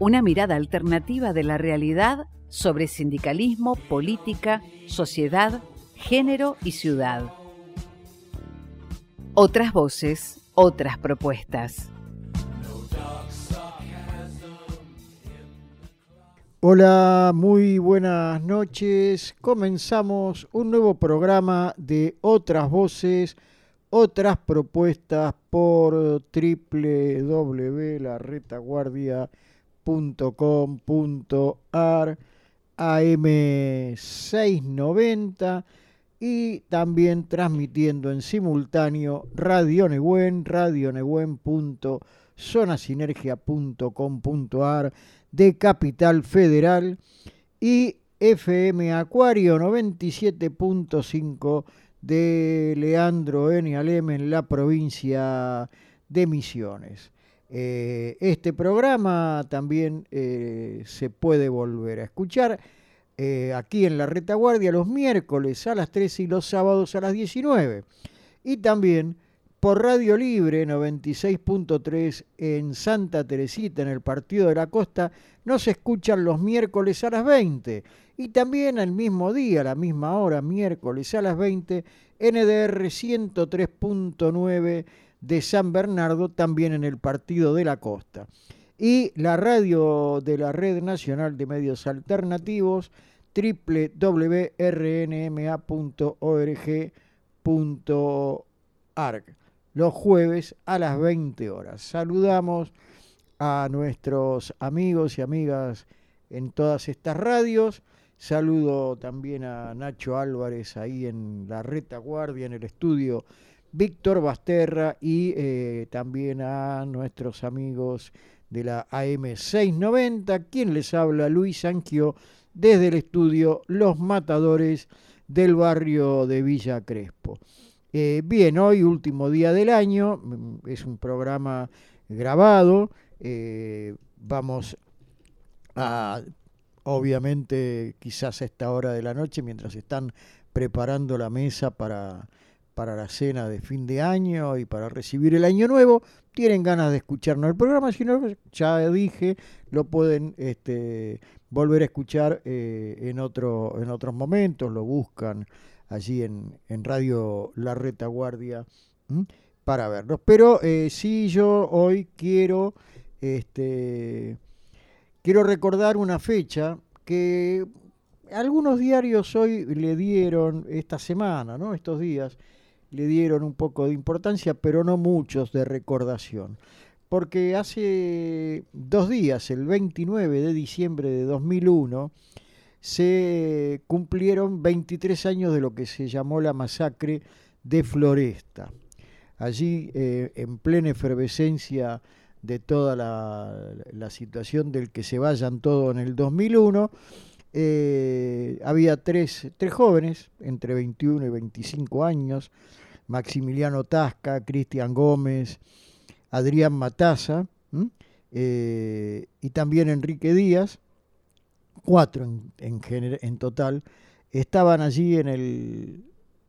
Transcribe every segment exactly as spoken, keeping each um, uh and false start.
Una mirada alternativa de la realidad sobre sindicalismo, política, sociedad, género y ciudad. Otras voces, otras propuestas. Hola, muy buenas noches. Comenzamos un nuevo programa de Otras Voces, Otras Propuestas por doble u doble u doble u punto la retaguardia punto com punto a r, A M seiscientos noventa y también transmitiendo en simultáneo Radio Nehuen, radio nehuen punto zona sinergia punto com punto a r de Capital Federal y F M Acuario noventa y siete punto cinco de Leandro N. Alem en la provincia de Misiones. Eh, este programa también eh, se puede volver a escuchar eh, aquí en la retaguardia los miércoles a las trece y los sábados a las diecinueve. Y también por Radio Libre noventa y seis punto tres en Santa Teresita, en el Partido de la Costa, nos escuchan los miércoles a las veinte. Y también al mismo día, a la misma hora, miércoles a las veinte, N D R ciento tres punto nueve de San Bernardo, también en el Partido de la Costa. Y la radio de la Red Nacional de Medios Alternativos, doble u doble u doble u punto r n m a punto org punto a r g, los jueves a las veinte horas. Saludamos a nuestros amigos y amigas en todas estas radios. Saludo también a Nacho Álvarez ahí en la retaguardia, en el estudio Víctor Basterra, y eh, también a nuestros amigos de la A M seiscientos noventa, quien les habla, Luis Anquio, desde el estudio Los Matadores del barrio de Villa Crespo. Eh, bien, hoy último día del año, es un programa grabado, eh, vamos a, obviamente, quizás a esta hora de la noche, mientras están preparando la mesa para, para la cena de fin de año y para recibir el año nuevo, tienen ganas de escucharnos el programa, si no, ya dije, lo pueden este, volver a escuchar eh, en, otro, en otros momentos, lo buscan allí en, en Radio La Retaguardia ¿m? para verlos. Pero eh, sí, yo hoy quiero, este, quiero recordar una fecha que algunos diarios hoy le dieron, esta semana, ¿no? estos días, le dieron un poco de importancia, pero no muchos de recordación. Porque hace dos días, el veintinueve de diciembre de dos mil uno, se cumplieron veintitrés años de lo que se llamó la masacre de Floresta. Allí, eh, en plena efervescencia de toda la, la situación del que se vayan todos en el dos mil uno, eh, había tres, tres jóvenes, entre veintiuno y veinticinco años, Maximiliano Tasca, Cristian Gómez, Adrián Mataza, eh, y también Enrique Díaz, cuatro en, en, gener- en total, estaban allí en el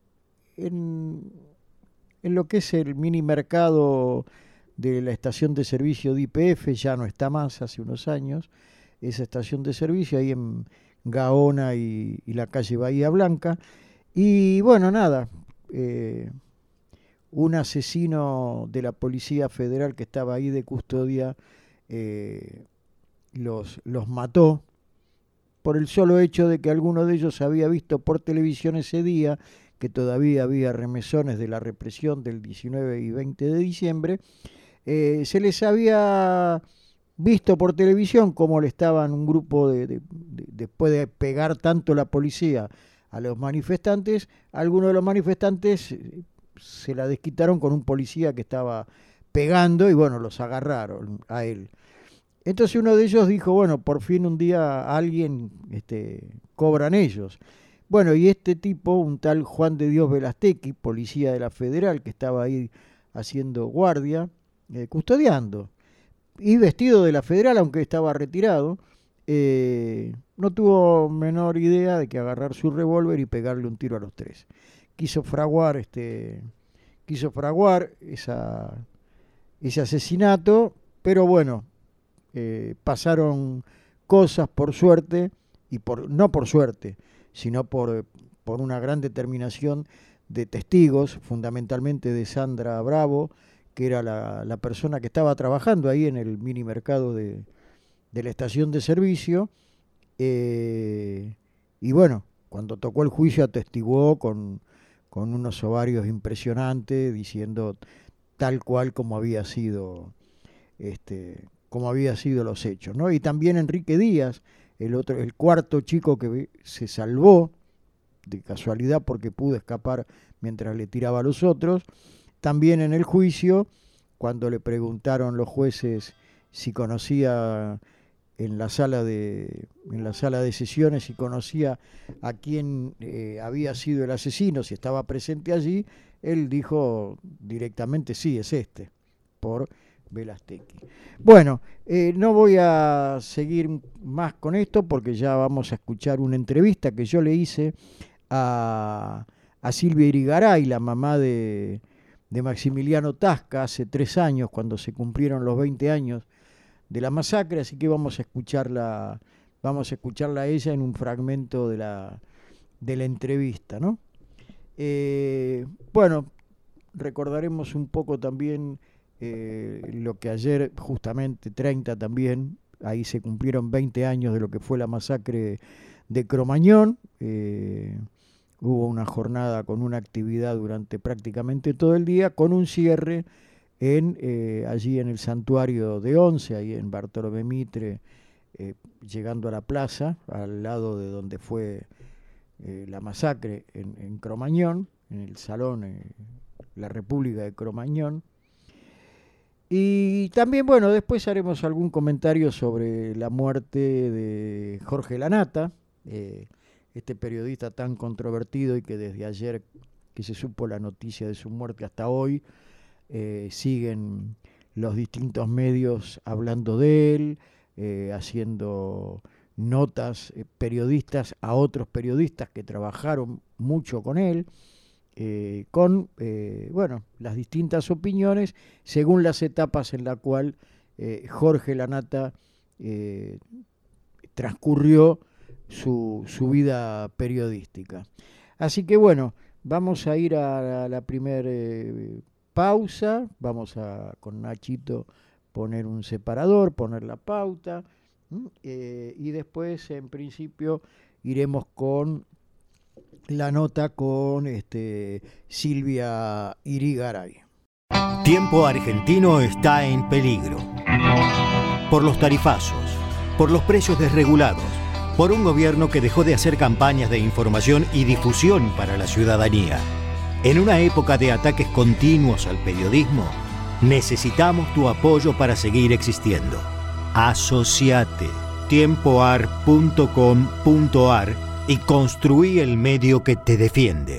en, en lo que es el mini mercado de la estación de servicio de Y P F, ya no está más, hace unos años, esa estación de servicio ahí en Gaona y, y la calle Bahía Blanca. Y bueno, nada, eh, un asesino de la Policía Federal que estaba ahí de custodia eh, los, los mató por el solo hecho de que alguno de ellos había visto por televisión ese día, que todavía había remesones de la represión del diecinueve y veinte de diciembre, eh, se les había visto por televisión cómo le estaban un grupo, de, de, de, después de pegar tanto la policía a los manifestantes, algunos de los manifestantes se la desquitaron con un policía que estaba pegando y bueno, los agarraron a él. Entonces uno de ellos dijo, bueno, por fin un día a alguien este, cobran ellos. Bueno, y este tipo, un tal Juan de Dios Velastequi, policía de la Federal, que estaba ahí haciendo guardia, eh, custodiando, y vestido de la Federal, aunque estaba retirado, eh, no tuvo menor idea de que agarrar su revólver y pegarle un tiro a los tres. Quiso fraguar, este, quiso fraguar esa, ese asesinato, pero bueno, eh, pasaron cosas por suerte, y por no por suerte, sino por, por una gran determinación de testigos, fundamentalmente de Sandra Bravo, que era la, la persona que estaba trabajando ahí en el mini mercado de, de la estación de servicio, eh, y bueno, cuando tocó el juicio atestiguó con, con unos ovarios impresionantes, diciendo tal cual como había sido, este, como había sido los hechos, ¿no? Y también Enrique Díaz, el otro, el cuarto chico que se salvó de casualidad porque pudo escapar mientras le tiraba a los otros. También en el juicio, cuando le preguntaron los jueces si conocía en la sala de en la sala de sesiones, si conocía a quién eh, había sido el asesino, si estaba presente allí, él dijo directamente sí, es este, por Velastecki. Bueno, eh, no voy a seguir más con esto porque ya vamos a escuchar una entrevista que yo le hice a, a Silvia Irigaray, la mamá de, de Maximiliano Tasca, hace tres años, cuando se cumplieron los veinte años de la masacre, así que vamos a escucharla, vamos a escucharla a ella en un fragmento de la, de la entrevista, ¿no? Eh, bueno, recordaremos un poco también eh, lo que ayer, justamente treinta también, ahí se cumplieron veinte años de lo que fue la masacre de Cromañón. Eh, hubo una jornada con una actividad durante prácticamente todo el día, con un cierre en eh, allí en el santuario de Once, ahí en Bartolomé Mitre, eh, llegando a la plaza, al lado de donde fue eh, la masacre en, en Cromañón, en el salón eh, La República de Cromañón. Y también, bueno, después haremos algún comentario sobre la muerte de Jorge Lanata, eh, este periodista tan controvertido y que desde ayer que se supo la noticia de su muerte hasta hoy, eh, siguen los distintos medios hablando de él, eh, haciendo notas eh, periodistas a otros periodistas que trabajaron mucho con él, eh, con eh, bueno, las distintas opiniones según las etapas en la cual eh, Jorge Lanata eh, transcurrió su, su vida periodística. Así que bueno, vamos a ir a la, la primera eh, pausa, vamos a con Nachito poner un separador, poner la pauta, eh, y después en principio iremos con la nota con este, Silvia Irigaray. Tiempo Argentino está en peligro. Por los tarifazos, por los precios desregulados, por un gobierno que dejó de hacer campañas de información y difusión para la ciudadanía. En una época de ataques continuos al periodismo, necesitamos tu apoyo para seguir existiendo. Asociate tiempoar punto com punto ar y construí el medio que te defiende.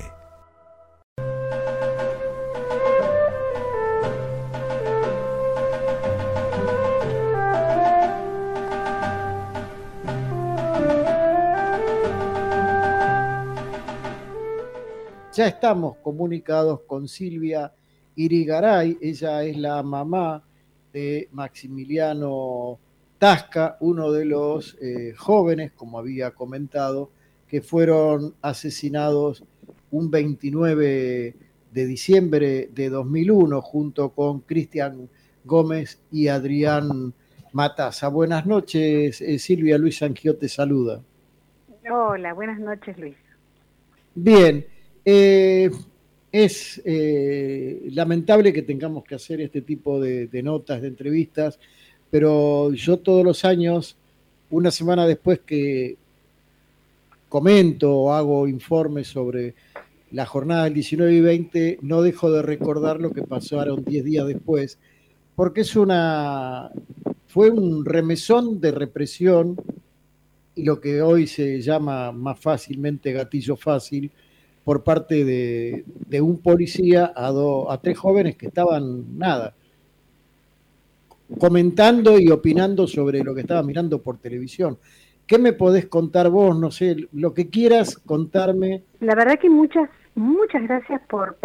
Ya estamos comunicados con Silvia Irigaray, ella es la mamá de Maximiliano Tasca, uno de los eh, jóvenes, como había comentado, que fueron asesinados un veintinueve de diciembre de dos mil uno junto con Cristian Gómez y Adrián Matassa. Buenas noches, eh, Silvia. Luis Sangió te saluda. Hola, buenas noches, Luis. Bien. Eh, es eh, lamentable que tengamos que hacer este tipo de, de notas, de entrevistas, pero yo todos los años, una semana después que comento o hago informes sobre la jornada del diecinueve y veinte, no dejo de recordar lo que pasaron diez días después, porque es una, fue un remesón de represión y lo que hoy se llama más fácilmente gatillo fácil, por parte de, de un policía a, do, a tres jóvenes que estaban, nada, comentando y opinando sobre lo que estaban mirando por televisión. ¿Qué me podés contar vos? No sé, lo que quieras contarme. La verdad que muchas, muchas gracias por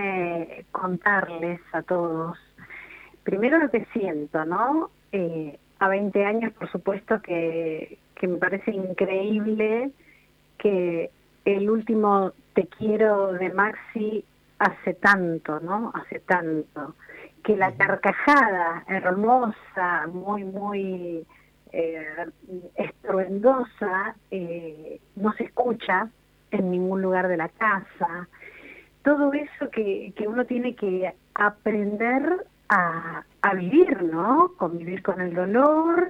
permitirme contarles a todos. Primero lo que siento, ¿no? Eh, a veinte años, por supuesto que, que me parece increíble que el último Te quiero de Maxi hace tanto, ¿no? Hace tanto. Que la carcajada hermosa, muy, muy eh, estruendosa, eh, no se escucha en ningún lugar de la casa. Todo eso que, que uno tiene que aprender a, a vivir, ¿no? Convivir con el dolor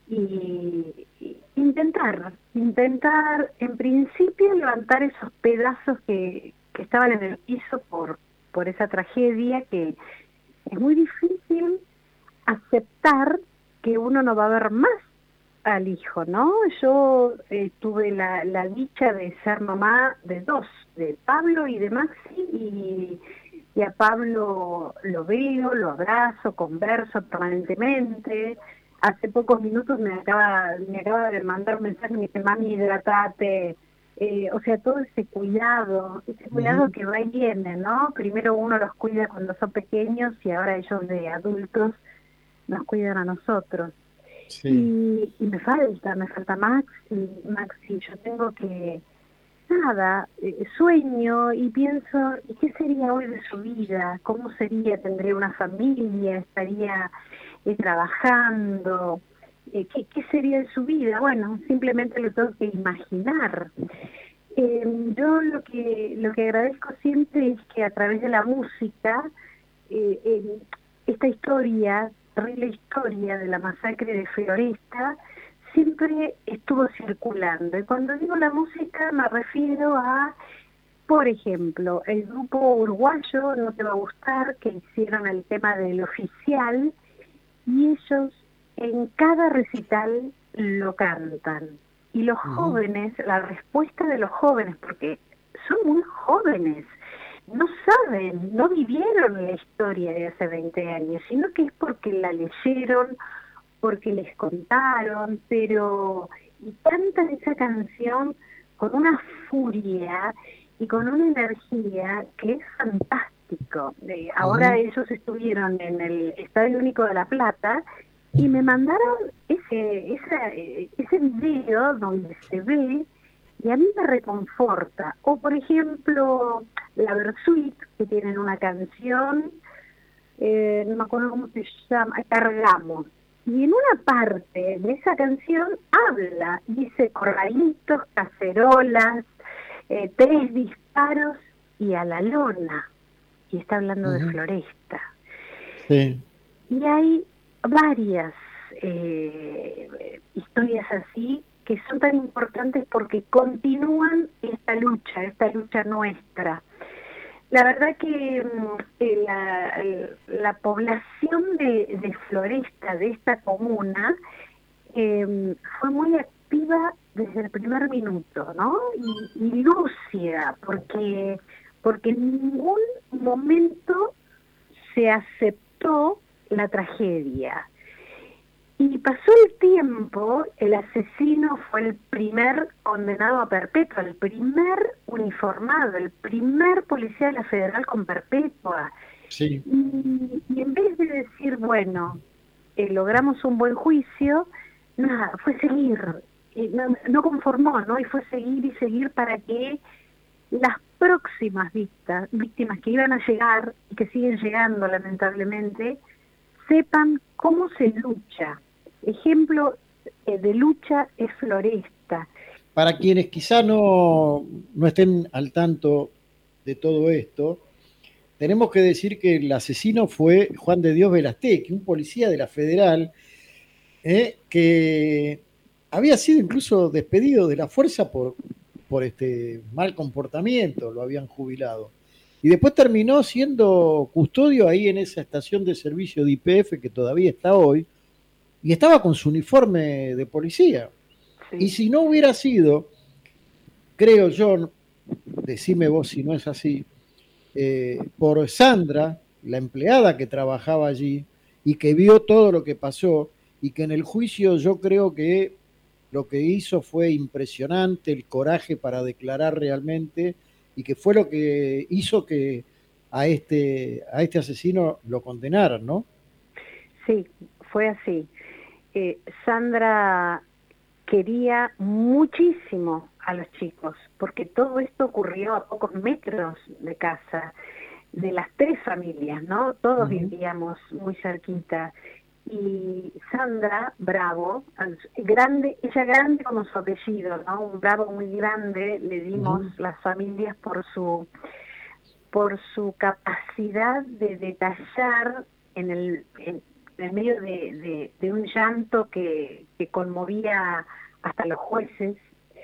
y, y intentar, intentar en principio levantar esos pedazos que, que estaban en el piso por, por esa tragedia, que es muy difícil aceptar que uno no va a ver más al hijo, ¿no? Yo eh, tuve la, la dicha de ser mamá de dos, de Pablo y de Maxi, y, y a Pablo lo veo, lo abrazo, converso permanentemente. Hace pocos minutos me acaba, me acaba de mandar un mensaje, me dice, mami, hidratate. Eh, o sea, todo ese cuidado, ese cuidado uh-huh. que va y viene, ¿no? Primero uno los cuida cuando son pequeños y ahora ellos de adultos nos cuidan a nosotros. Sí. Y, y me falta, me falta Maxi, Maxi, yo tengo que, nada, eh, sueño y pienso, ¿y qué sería hoy de su vida? ¿Cómo sería? ¿Tendría una familia? ¿Estaría eh, trabajando? Eh, ¿qué, ¿Qué sería de su vida? Bueno, simplemente lo tengo que imaginar. Eh, yo lo que lo que agradezco siempre es que a través de la música, eh, eh, esta historia, terrible historia de la masacre de Floresta, siempre estuvo circulando. Y cuando digo la música me refiero a, por ejemplo, el grupo uruguayo No Te Va a Gustar, que hicieron el tema del Oficial, y ellos en cada recital lo cantan. Y los uh-huh. jóvenes, la respuesta de los jóvenes, porque son muy jóvenes, no saben, no vivieron la historia de hace veinte años, sino que es porque la leyeron, porque les contaron, pero y cantan esa canción con una furia y con una energía que es fantástico. Eh, ahora uh-huh. ellos estuvieron en el Estadio Único de La Plata y me mandaron ese esa, ese video donde se ve y a mí me reconforta. O por ejemplo la Versuit, que tienen una canción, eh, no me acuerdo cómo se llama, Cargamos. Y en una parte de esa canción habla, dice corralitos, cacerolas, eh, tres disparos y a la lona. Y está hablando uh-huh. de Floresta. Sí. Y hay varias eh, historias así que son tan importantes porque continúan esta lucha, esta lucha nuestra. La verdad que eh, la, la población de, de Floresta, de esta comuna, eh, fue muy activa desde el primer minuto, ¿no? Y, y lúcida, porque, porque en ningún momento se aceptó la tragedia. Y pasó el tiempo, el asesino fue el primer condenado a perpetua, el primer uniformado, el primer policía de la Federal con perpetua. Sí. Y, y en vez de decir, bueno, eh, logramos un buen juicio, nada, fue seguir, eh, no, no conformó, ¿no? Y fue seguir y seguir para que las próximas víctimas, víctimas que iban a llegar y que siguen llegando lamentablemente, sepan cómo se lucha. Ejemplo eh, de lucha es Floresta. Para quienes quizá no, no estén al tanto de todo esto, tenemos que decir que el asesino fue Juan de Dios Velastegui, un policía de la Federal, eh, que había sido incluso despedido de la fuerza por, por este mal comportamiento, lo habían jubilado. Y después terminó siendo custodio ahí en esa estación de servicio de Y P F que todavía está hoy, y estaba con su uniforme de policía. Sí. Y si no hubiera sido, creo yo, decime vos si no es así, eh, por Sandra, la empleada que trabajaba allí y que vio todo lo que pasó, y que en el juicio yo creo que lo que hizo fue impresionante, el coraje para declarar realmente, y que fue lo que hizo que a este, a este asesino lo condenaran, ¿no? Sí, fue así. eh, Sandra quería muchísimo a los chicos, porque todo esto ocurrió a pocos metros de casa, de las tres familias, ¿no? Todos uh-huh. vivíamos muy cerquita. Y Sandra Bravo, grande, ella grande como su apellido, ¿no? Un Bravo muy grande, le dimos uh-huh. las familias por su por su capacidad de detallar en el en, en medio de, de, de un llanto que, que conmovía hasta los jueces.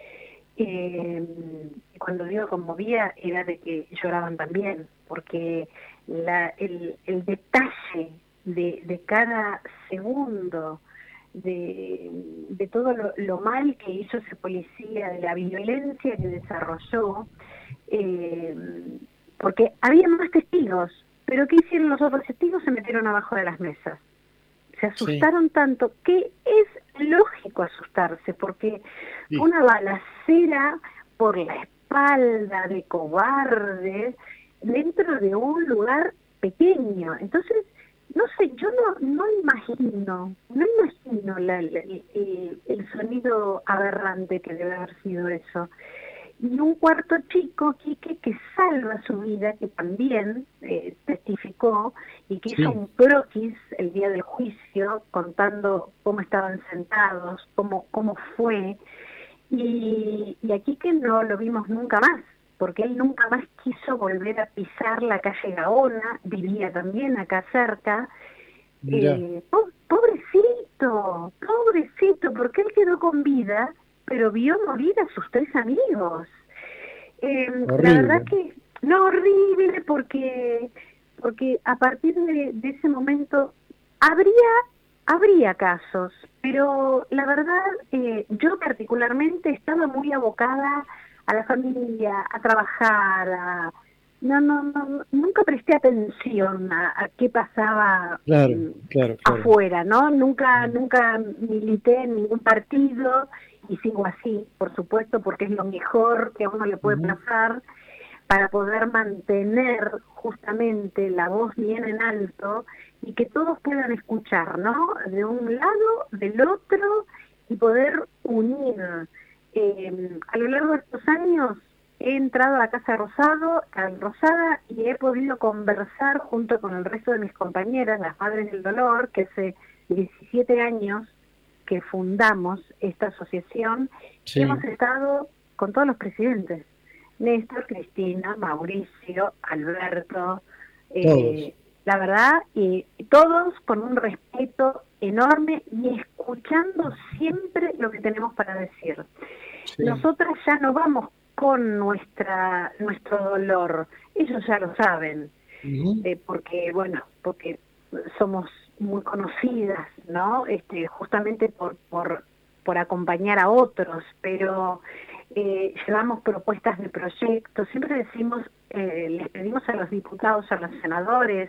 Eh, cuando digo conmovía era de que lloraban también, porque la, el, el detalle de, de cada segundo, de, de todo lo, lo mal que hizo ese policía, de la violencia que desarrolló, eh, porque había más testigos, pero ¿qué hicieron los otros testigos? Se metieron abajo de las mesas. Se asustaron sí. tanto que es lógico asustarse, porque sí. una balacera por la espalda de cobarde dentro de un lugar pequeño. Entonces, no sé, yo no no imagino, no imagino la, la, el, el sonido aberrante que debe haber sido eso. Y un cuarto chico, Quique, que salva su vida, que también eh, testificó y que sí. hizo un croquis el día del juicio, contando cómo estaban sentados, cómo cómo fue. Y, y a Quique no lo vimos nunca más, porque él nunca más quiso volver a pisar la calle Gaona, vivía también acá cerca. Eh, po- pobrecito, pobrecito, porque él quedó con vida, pero vio morir a sus tres amigos. Eh, la verdad que, no, horrible, porque porque a partir de, de ese momento habría habría casos, pero la verdad, eh, yo particularmente estaba muy abocada a la familia, a trabajar, a, no, no, no, nunca presté atención a, a qué pasaba claro, eh, claro, claro. afuera, ¿no? Nunca, nunca milité en ningún partido y sigo así, por supuesto, porque es lo mejor que a uno le puede uh-huh. pasar para poder mantener justamente la voz bien en alto y que todos puedan escuchar, ¿no? De un lado, del otro, y poder unir. Eh, a lo largo de estos años he entrado a la Casa Rosado, a Rosada, y he podido conversar junto con el resto de mis compañeras, las Madres del Dolor, que hace diecisiete años que fundamos esta asociación, sí. y hemos estado con todos los presidentes, Néstor, Cristina, Mauricio, Alberto, eh, la verdad, y todos con un respeto enorme y escuchando siempre lo que tenemos para decir. Sí. Nosotras ya no vamos con nuestra nuestro dolor, ellos ya lo saben, uh-huh. eh, porque bueno, porque somos muy conocidas, ¿no? Este, justamente por por por acompañar a otros, pero eh, llevamos propuestas de proyectos, siempre decimos, eh, les pedimos a los diputados, a los senadores,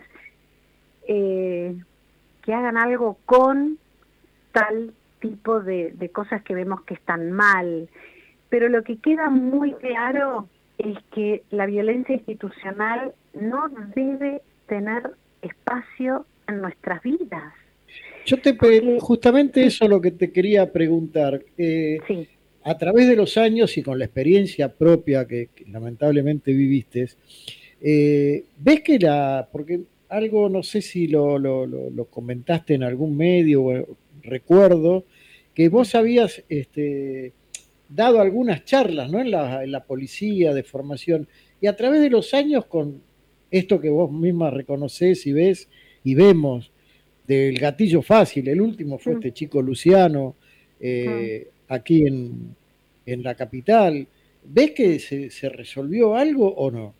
eh, que hagan algo con tal tipo de, de cosas que vemos que están mal, pero lo que queda muy claro es que la violencia institucional no debe tener espacio en nuestras vidas. Yo te Porque, justamente sí. eso es lo que te quería preguntar. Eh, sí. A través de los años y con la experiencia propia que, que lamentablemente viviste, eh, ves que la, porque algo no sé si lo, lo, lo, lo comentaste en algún medio, recuerdo que vos habías este, dado algunas charlas, ¿no? en, la, en la policía de formación, y a través de los años con esto que vos misma reconocés y ves y vemos del gatillo fácil, el último fue mm. este chico Luciano, eh, mm. aquí en, en la capital. ¿Ves que se, se resolvió algo o no?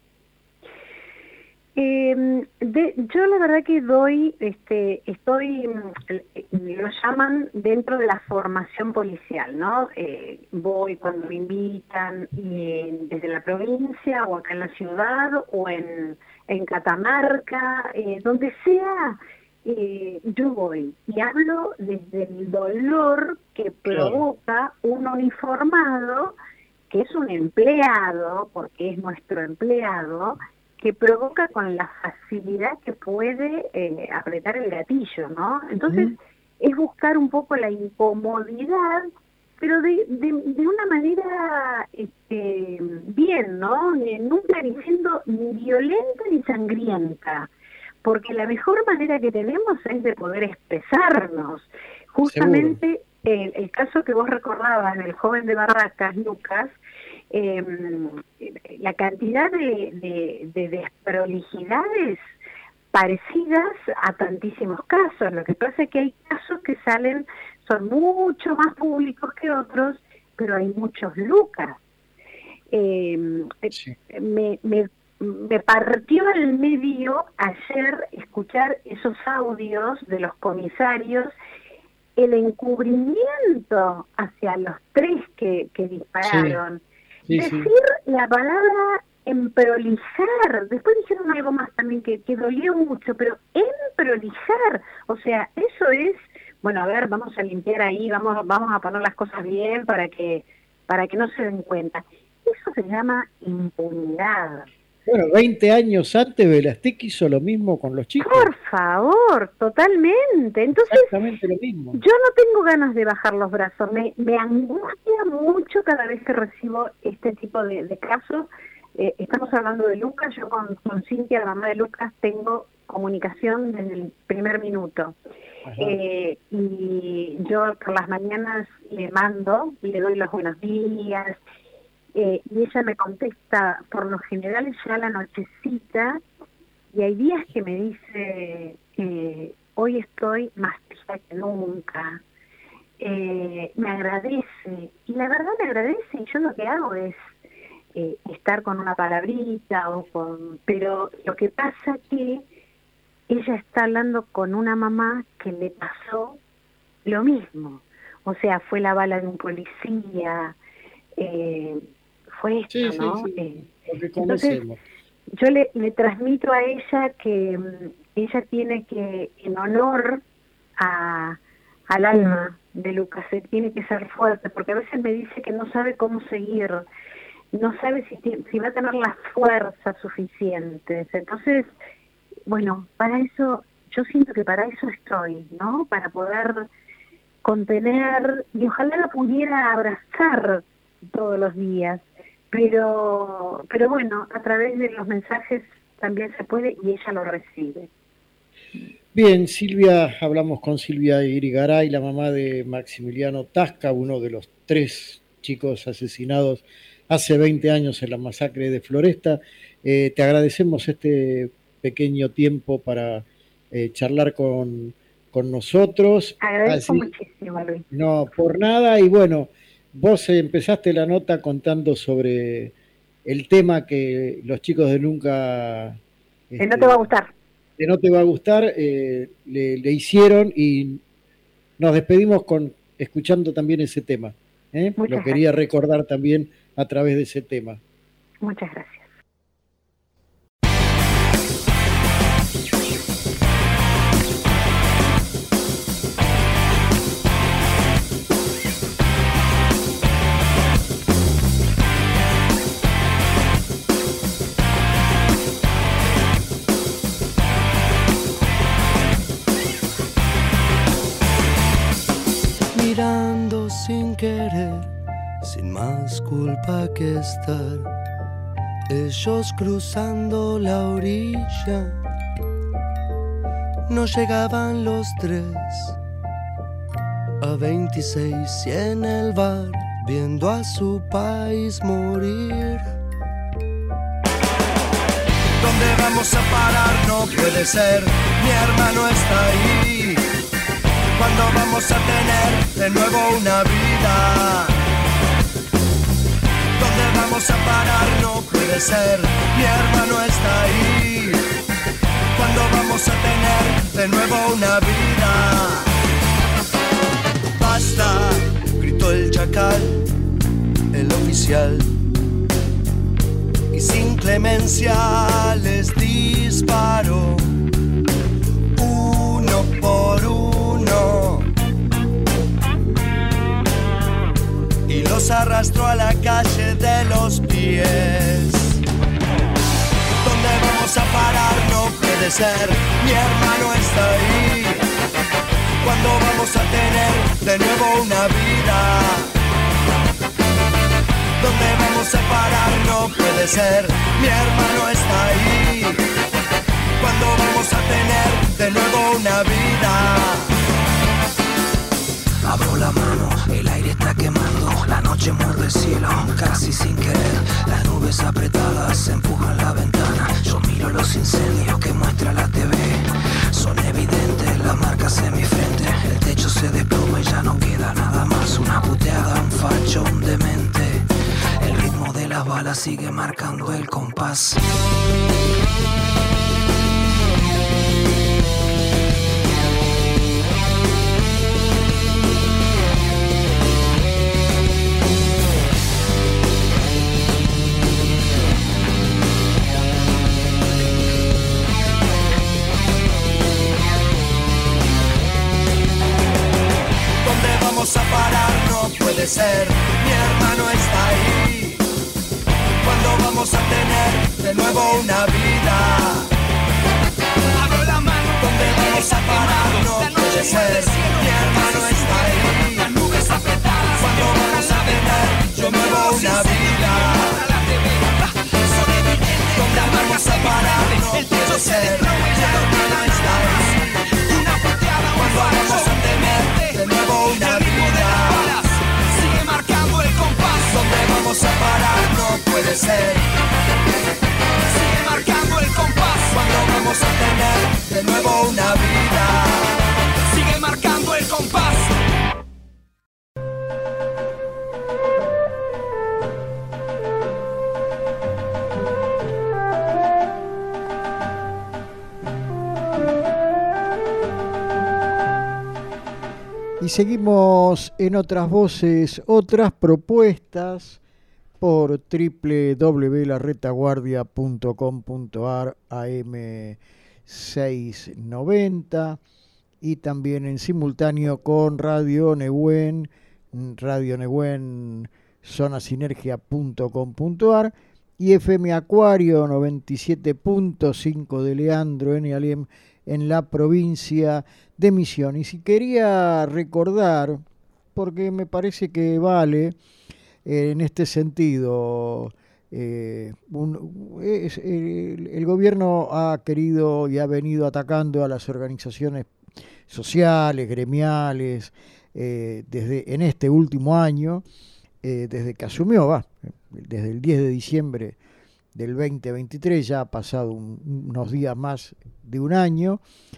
Eh, de, yo la verdad que doy, este, estoy, lo llaman dentro de la formación policial, ¿no? Eh, voy cuando me invitan y desde la provincia o acá en la ciudad o en, en Catamarca, eh, donde sea. Eh, yo voy y hablo desde el dolor que provoca un uniformado, que es un empleado, porque es nuestro empleado, que provoca con la facilidad que puede eh, apretar el gatillo, ¿no? Entonces, uh-huh. es buscar un poco la incomodidad, pero de, de, de una manera este, bien, ¿no? Nunca ni siendo ni violenta ni sangrienta, porque la mejor manera que tenemos es de poder expresarnos. Justamente el, el caso que vos recordabas del joven de Barracas, Lucas, eh, la cantidad de, de, de desprolijidades parecidas a tantísimos casos. Lo que pasa es que hay casos que salen, son mucho más públicos que otros, pero hay muchos Lucas. Eh, sí. me, me, me partió al medio ayer escuchar esos audios de los comisarios, el encubrimiento hacia los tres que, que dispararon. Sí. Sí, decir sí. la palabra emprolijar, después dijeron algo más también que, que dolió mucho, pero emprolijar, o sea, eso es, bueno, a ver, vamos a limpiar ahí, vamos vamos a poner las cosas bien para que para que no se den cuenta. Eso se llama impunidad. Bueno, veinte años antes Velastegui hizo lo mismo con los chicos. Por favor, totalmente. Entonces, exactamente lo mismo. Yo no tengo ganas de bajar los brazos, me, me angustia mucho cada vez que recibo este tipo de, de casos. Eh, estamos hablando de Lucas, yo con, con Cintia, la mamá de Lucas, tengo comunicación desde el primer minuto. Eh, y yo por las mañanas le mando, le doy los buenos días, eh, y ella me contesta, por lo general ya a la nochecita, y hay días que me dice, eh, hoy estoy más triste que nunca, eh, me agradece, y la verdad me agradece, y yo lo que hago es Eh, estar con una palabrita o con, pero lo que pasa que ella está hablando con una mamá que le pasó lo mismo, o sea, fue la bala de un policía, eh, fue esto, sí, ¿no? Sí, sí. Eh, entonces yo le, le transmito a ella que um, ella tiene que, en honor a al alma de Lucas, eh, tiene que ser fuerte, porque a veces me dice que no sabe cómo seguir, no sabe si, si va a tener las fuerzas suficientes. Entonces, bueno, para eso, yo siento que para eso estoy, ¿no? Para poder contener, y ojalá la pudiera abrazar todos los días, pero, pero bueno, a través de los mensajes también se puede y ella lo recibe. Bien, Silvia, hablamos con Silvia Irigaray, la mamá de Maximiliano Tasca, uno de los tres chicos asesinados hace veinte años en la masacre de Floresta. Eh, te agradecemos este pequeño tiempo para eh, charlar con, con nosotros. Agradezco Así, muchísimo, Luis. No, por nada. Y bueno, vos empezaste la nota contando sobre el tema que los chicos de Nunca... Que este, no te va a gustar. Que no te va a gustar, eh, le, le hicieron, y nos despedimos con escuchando también ese tema. ¿eh? Lo gracias. Quería recordar también a través de ese tema. Muchas gracias. Mirando sin querer, sin más culpa que estar, ellos cruzando la orilla, no llegaban los tres a veintiséis y en el bar, viendo a su país morir. ¿Dónde vamos a parar? No puede ser, mi hermano está ahí. ¿Cuándo vamos a tener de nuevo una vida? ¿Dónde vamos a parar? No puede ser, mi hermano está ahí. ¿Cuándo vamos a tener de nuevo una vida? Basta, gritó el chacal, el oficial, y sin clemencia les disparó, uno por uno, y los arrastró a la calle de los pies. ¿Dónde vamos a parar? No puede ser, mi hermano está ahí. ¿Cuándo vamos a tener de nuevo una vida? ¿Dónde vamos a parar? No puede ser, mi hermano está ahí. ¿Cuándo vamos a tener de nuevo una vida? Abro la mano, el aire está quemando, la noche muerde el cielo, casi sin querer. Las nubes apretadas empujan la ventana. Yo miro los incendios que muestra la T V. Son evidentes las marcas en mi frente. El techo se desploma y ya no queda nada más. Una puteada, un facho, un demente. El ritmo de las balas sigue marcando el compás. Vamos a parar, no puede ser, mi hermano está ahí. ¿Cuándo vamos a tener de nuevo una vida? Abro la mano, ¿dónde vamos a parar? No puede ser, mi hermano está ahí. Las nubes apretadas, ¿cuándo vamos a tener de nuevo una vida? ¿Dónde vamos a parar? No puede ser, mi hermano está ahí. ¿Cuándo vamos a tener de nuevo una vida? Sigue marcando el compás. ¿Dónde vamos a parar? No puede ser. Sigue marcando el compás. ¿Cuándo vamos a tener de nuevo una vida? Sigue marcando el compás. Y seguimos en Otras Voces, Otras Propuestas por doble u doble u doble u punto la retaguardia punto com punto a r, A M seiscientos noventa, y también en simultáneo con Radio Nehuen, Radio Nehuen zona sinergia punto com punto a r, y F M Acuario noventa y siete punto cinco de Leandro en Alem, en la provincia de Misiones. Y quería recordar, porque me parece que vale eh, en este sentido, eh, un, es, el, el gobierno ha querido y ha venido atacando a las organizaciones sociales, gremiales, eh, desde en este último año, eh, desde que asumió, va, desde el diez de diciembre del veinte veintitrés, ya ha pasado un, unos días más de un año,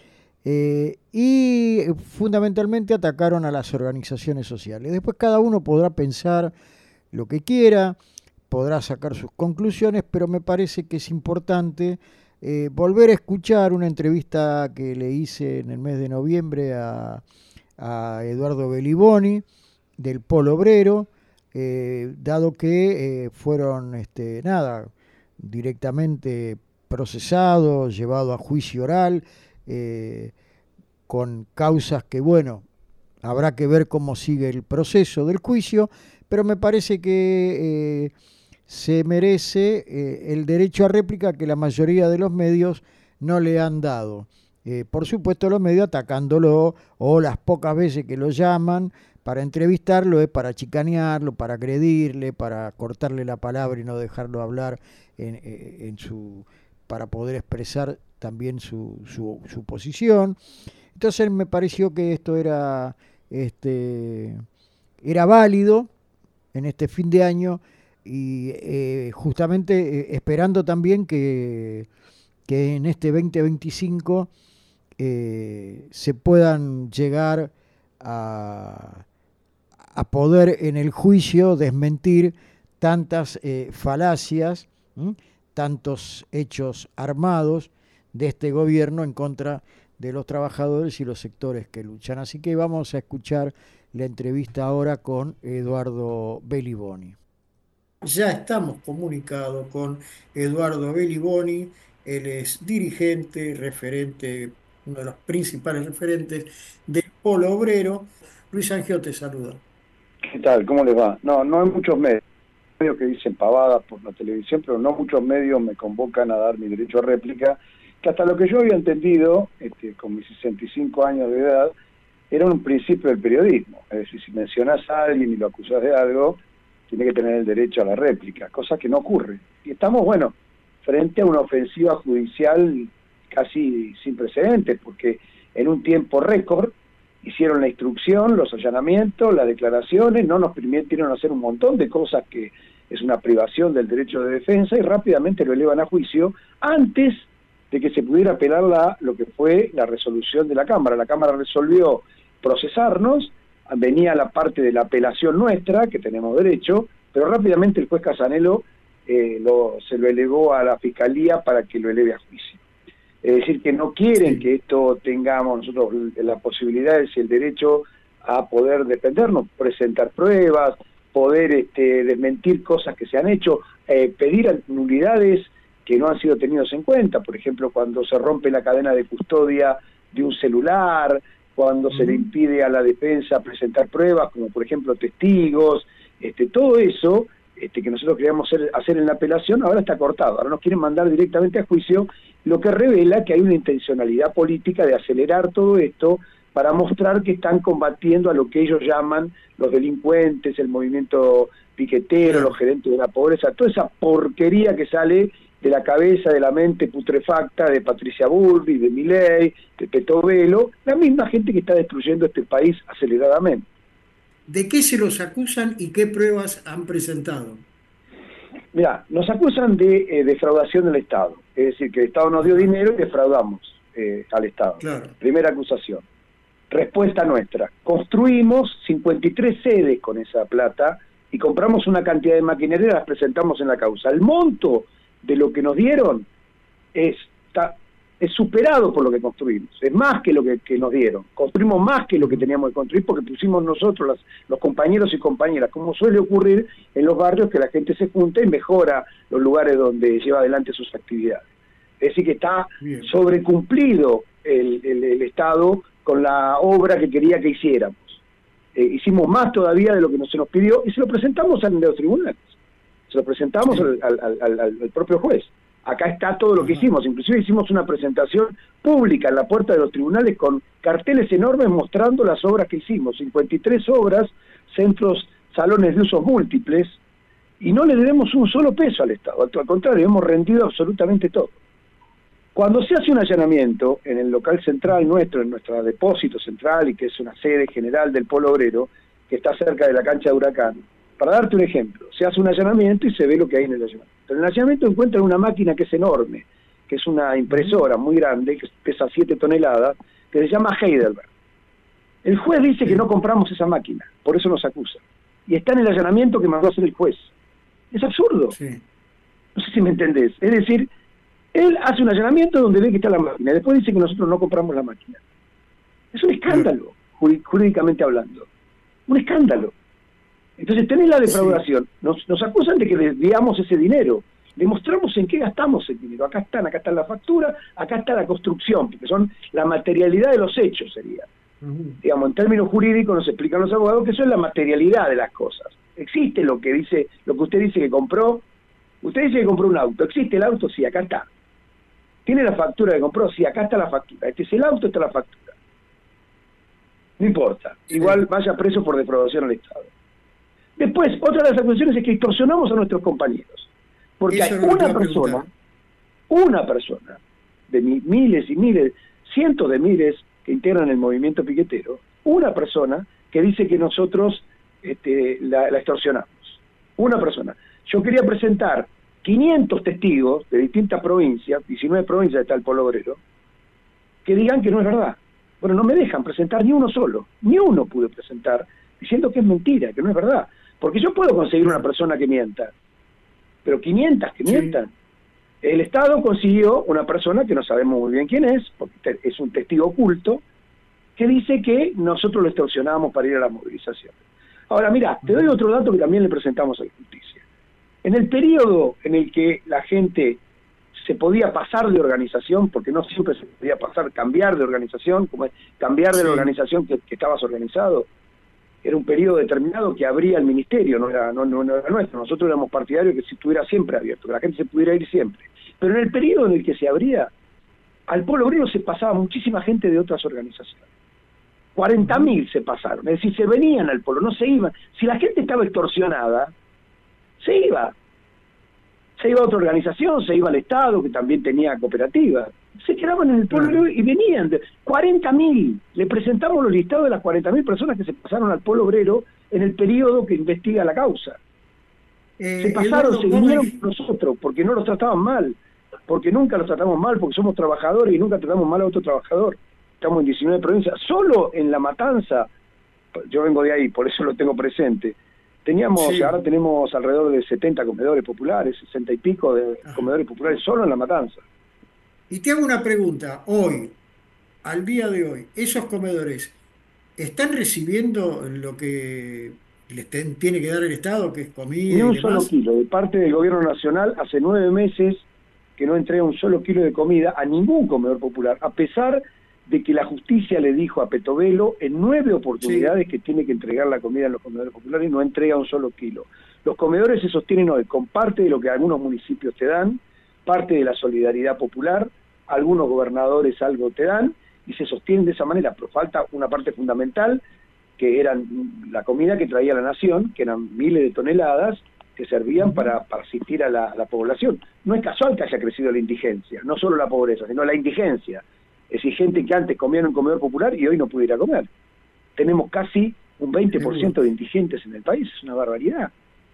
eh, y fundamentalmente atacaron a las organizaciones sociales. Después cada uno podrá pensar lo que quiera, podrá sacar sus conclusiones, pero me parece que es importante eh, volver a escuchar una entrevista que le hice en el mes de noviembre a, a Eduardo Beliboni del Polo Obrero, eh, dado que eh, fueron, este, nada, directamente procesado, llevado a juicio oral, eh, con causas que, bueno, habrá que ver cómo sigue el proceso del juicio, pero me parece que eh, se merece eh, el derecho a réplica que la mayoría de los medios no le han dado. Eh, por supuesto, los medios atacándolo, o las pocas veces que lo llaman para entrevistarlo es para chicanearlo, para agredirle, para cortarle la palabra y no dejarlo hablar en, en su, para poder expresar también su, su, su posición. Entonces me pareció que esto era, este, era válido en este fin de año, y eh, justamente eh, esperando también que, que en este veinte veinticinco eh, se puedan llegar a, a poder en el juicio desmentir tantas eh, falacias, ¿m? tantos hechos armados de este gobierno en contra de los trabajadores y los sectores que luchan. Así que vamos a escuchar la entrevista ahora con Eduardo Beliboni. Ya estamos comunicados con Eduardo Beliboni. Él es dirigente, referente, uno de los principales referentes del Polo Obrero. Luis Angio te saluda. ¿Qué tal? ¿Cómo les va? No, no hay muchos medios que dicen pavadas por la televisión, pero no muchos medios me convocan a dar mi derecho a réplica, que hasta lo que yo había entendido, este, con mis sesenta y cinco años de edad, era un principio del periodismo. Es decir, si mencionás a alguien y lo acusás de algo, tiene que tener el derecho a la réplica, cosa que no ocurre. Y estamos, bueno, frente a una ofensiva judicial casi sin precedentes, porque en un tiempo récord hicieron la instrucción, los allanamientos, las declaraciones, no nos permitieron hacer un montón de cosas que es una privación del derecho de defensa, y rápidamente lo elevan a juicio antes de que se pudiera apelar la, lo que fue la resolución de la Cámara. La Cámara resolvió procesarnos, venía la parte de la apelación nuestra, que tenemos derecho, pero rápidamente el juez Casanelo eh, lo, se lo elevó a la Fiscalía para que lo eleve a juicio. Es decir, que no quieren que esto tengamos nosotros las posibilidades y el derecho a poder defendernos, presentar pruebas, poder este, desmentir cosas que se han hecho, eh, pedir nulidades que no han sido tenidos en cuenta, por ejemplo, cuando se rompe la cadena de custodia de un celular, cuando uh-huh. se le impide a la defensa presentar pruebas, como por ejemplo testigos, este, todo eso este, que nosotros queríamos hacer, hacer en la apelación, ahora está cortado, ahora nos quieren mandar directamente a juicio, lo que revela que hay una intencionalidad política de acelerar todo esto para mostrar que están combatiendo a lo que ellos llaman los delincuentes, el movimiento piquetero, los gerentes de la pobreza, toda esa porquería que sale de la cabeza, de la mente putrefacta de Patricia Bullrich, de Milei, de Petovelo, la misma gente que está destruyendo este país aceleradamente. ¿De qué se los acusan y qué pruebas han presentado? Mirá, nos acusan de eh, defraudación del Estado, es decir, que el Estado nos dio dinero y defraudamos eh, al Estado. Claro. Primera acusación. Respuesta nuestra, construimos cincuenta y tres sedes con esa plata y compramos una cantidad de maquinaria y las presentamos en la causa. El monto de lo que nos dieron es, está, es superado por lo que construimos, es más que lo que, que nos dieron, construimos más que lo que teníamos que construir porque pusimos nosotros, las, los compañeros y compañeras, como suele ocurrir en los barrios, que la gente se junta y mejora los lugares donde lleva adelante sus actividades. Es decir, que está Bien. sobrecumplido el, el, el Estado con la obra que quería que hiciéramos. Eh, hicimos más todavía de lo que se nos pidió y se lo presentamos al de los tribunales. Se lo presentamos sí. al, al, al, al propio juez. Acá está todo lo Ajá. que hicimos. Inclusive hicimos una presentación pública en la puerta de los tribunales con carteles enormes mostrando las obras que hicimos. cincuenta y tres obras, centros, salones de usos múltiples, y no le debemos un solo peso al Estado. Al contrario, hemos rendido absolutamente todo. Cuando se hace un allanamiento en el local central nuestro, en nuestro depósito central, y que es una sede general del Polo Obrero, que está cerca de la cancha de Huracán, para darte un ejemplo, se hace un allanamiento y se ve lo que hay en el allanamiento. En el allanamiento encuentran una máquina que es enorme, que es una impresora muy grande, que pesa siete toneladas, que se llama Heidelberg. El juez dice que no compramos esa máquina, por eso nos acusa. Y está en el allanamiento que mandó a hacer el juez. Es absurdo. Sí. No sé si me entendés. Es decir, él hace un allanamiento donde ve que está la máquina, y después dice que nosotros no compramos la máquina. Es un escándalo, jurídicamente hablando. Un escándalo. Entonces tenés la defraudación, nos, nos acusan de que desviamos ese dinero, demostramos en qué gastamos el dinero, acá están, acá está la factura, acá está la construcción, porque son la materialidad de los hechos, sería. Uh-huh. Digamos, en términos jurídicos nos explican los abogados que eso es la materialidad de las cosas. Existe lo que dice, lo que usted dice que compró, usted dice que compró un auto, ¿existe el auto? Sí, acá está. ¿Tiene la factura que compró? Sí, acá está la factura. Este es el auto, está la factura. No importa, sí. Igual vaya preso por defraudación al Estado. Después, otra de las acusaciones es que extorsionamos a nuestros compañeros. Porque Eso hay una persona, una persona, de mi, miles y miles, cientos de miles que integran el movimiento piquetero, una persona que dice que nosotros este, la, la extorsionamos. Una persona. Yo quería presentar quinientos testigos de distintas provincias, diecinueve provincias está el Polo Obrero, que digan que no es verdad. Bueno, no me dejan presentar ni uno solo, ni uno pude presentar, diciendo que es mentira, que no es verdad. Porque yo puedo conseguir una persona que mienta, pero quinientas que mientan. Sí. El Estado consiguió una persona que no sabemos muy bien quién es, porque es un testigo oculto, que dice que nosotros lo extorsionamos para ir a la movilización. Ahora, mira, te doy otro dato que también le presentamos a la justicia. En el periodo en el que la gente se podía pasar de organización, porque no siempre se podía pasar, cambiar de organización, como es cambiar de sí. la organización que, que estabas organizado, era un periodo determinado que abría el ministerio, no era, no, no, no era nuestro. Nosotros éramos partidarios que se estuviera siempre abierto, que la gente se pudiera ir siempre. Pero en el periodo en el que se abría, al Polo Obrero se pasaba muchísima gente de otras organizaciones. cuarenta mil se pasaron, es decir, se venían al polo, no se iban. Si la gente estaba extorsionada, se iba. Se iba a otra organización, se iba al Estado, que también tenía cooperativa. Se quedaban en el polo obrero y venían. cuarenta mil. Le presentamos los listados de las cuarenta mil personas que se pasaron al polo obrero en el periodo que investiga la causa. Eh, se pasaron, se vinieron con nosotros, porque no los trataban mal. Porque nunca los tratamos mal, porque somos trabajadores y nunca tratamos mal a otro trabajador. Estamos en diecinueve provincias. Solo en La Matanza, yo vengo de ahí, por eso lo tengo presente, teníamos, sí. ahora tenemos alrededor de setenta comedores populares, sesenta y pico de Ajá. comedores populares solo en La Matanza. Y te hago una pregunta, hoy, al día de hoy, ¿esos comedores están recibiendo lo que les ten, tiene que dar el Estado, que es comida? Ni un y solo kilo, de parte del gobierno nacional, hace nueve meses que no entrega un solo kilo de comida a ningún comedor popular, a pesar de que la justicia le dijo a Petovelo en nueve oportunidades sí. que tiene que entregar la comida en los comedores populares y no entrega un solo kilo. Los comedores se sostienen hoy con parte de lo que algunos municipios te dan, parte de la solidaridad popular, algunos gobernadores algo te dan, y se sostienen de esa manera, pero falta una parte fundamental, que eran la comida que traía la nación, que eran miles de toneladas, que servían uh-huh. para, para asistir a la, a la población. No es casual que haya crecido la indigencia, no solo la pobreza, sino la indigencia. Es decir, gente que antes comía en un comedor popular y hoy no pudiera comer. Tenemos casi un veinte por ciento de indigentes en el país, es una barbaridad.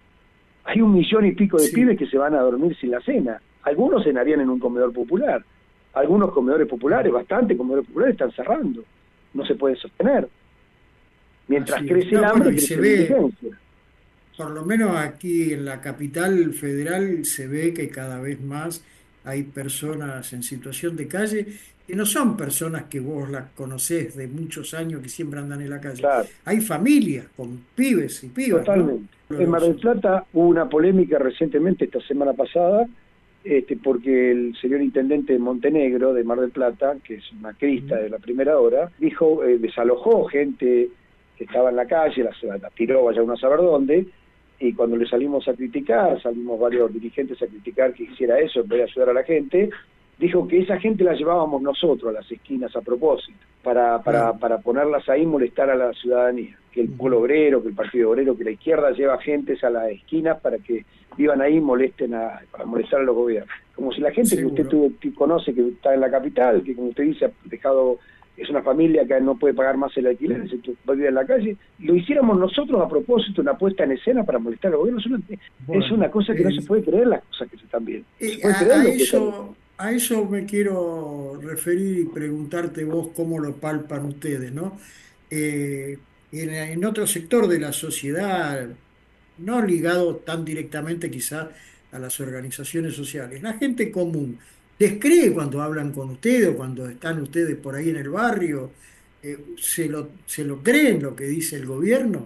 Hay un millón y pico de sí. pibes que se van a dormir sin la cena. Algunos cenarían en un comedor popular. Algunos comedores populares, bastante comedores populares, están cerrando. No se puede sostener. Mientras Así crece no, el hambre, bueno, crece la indigencia. Por lo menos aquí en la capital federal se ve que cada vez más hay personas en situación de calle que no son personas que vos las conocés de muchos años que siempre andan en la calle. Claro. Hay familias con pibes y pibas. Totalmente. ¿no? En Mar del Plata hubo una polémica recientemente, esta semana pasada, este, porque el señor intendente de Montenegro, de Mar del Plata, que es una crista de la primera hora, dijo, eh, desalojó gente que estaba en la calle, la, la tiró vaya uno a saber dónde, y cuando le salimos a criticar, salimos varios dirigentes a criticar que hiciera eso en vez de ayudar a la gente, dijo que esa gente la llevábamos nosotros a las esquinas a propósito, para, para, para ponerlas ahí y molestar a la ciudadanía, que el Polo Obrero, que el Partido Obrero, que la izquierda lleva gentes a las esquinas para que vivan ahí y molesten a, para molestar a los gobiernos. Como si la gente Seguro. que usted tuvo, que conoce, que está en la capital, que como usted dice ha dejado, es una familia que no puede pagar más el alquiler, se va a vivir en la calle, lo hiciéramos nosotros a propósito, una puesta en escena para molestar al gobierno. Es una, bueno, es una cosa que eh, no se puede creer, las cosas que se están viendo. Eh, a, a, eso, a eso me quiero referir y preguntarte vos cómo lo palpan ustedes, ¿no? Eh, en, en otro sector de la sociedad, no ligado tan directamente quizás a las organizaciones sociales, la gente común, ¿les cree cuando hablan con ustedes o cuando están ustedes por ahí en el barrio? Eh, ¿se, lo, ¿Se lo creen lo que dice el gobierno?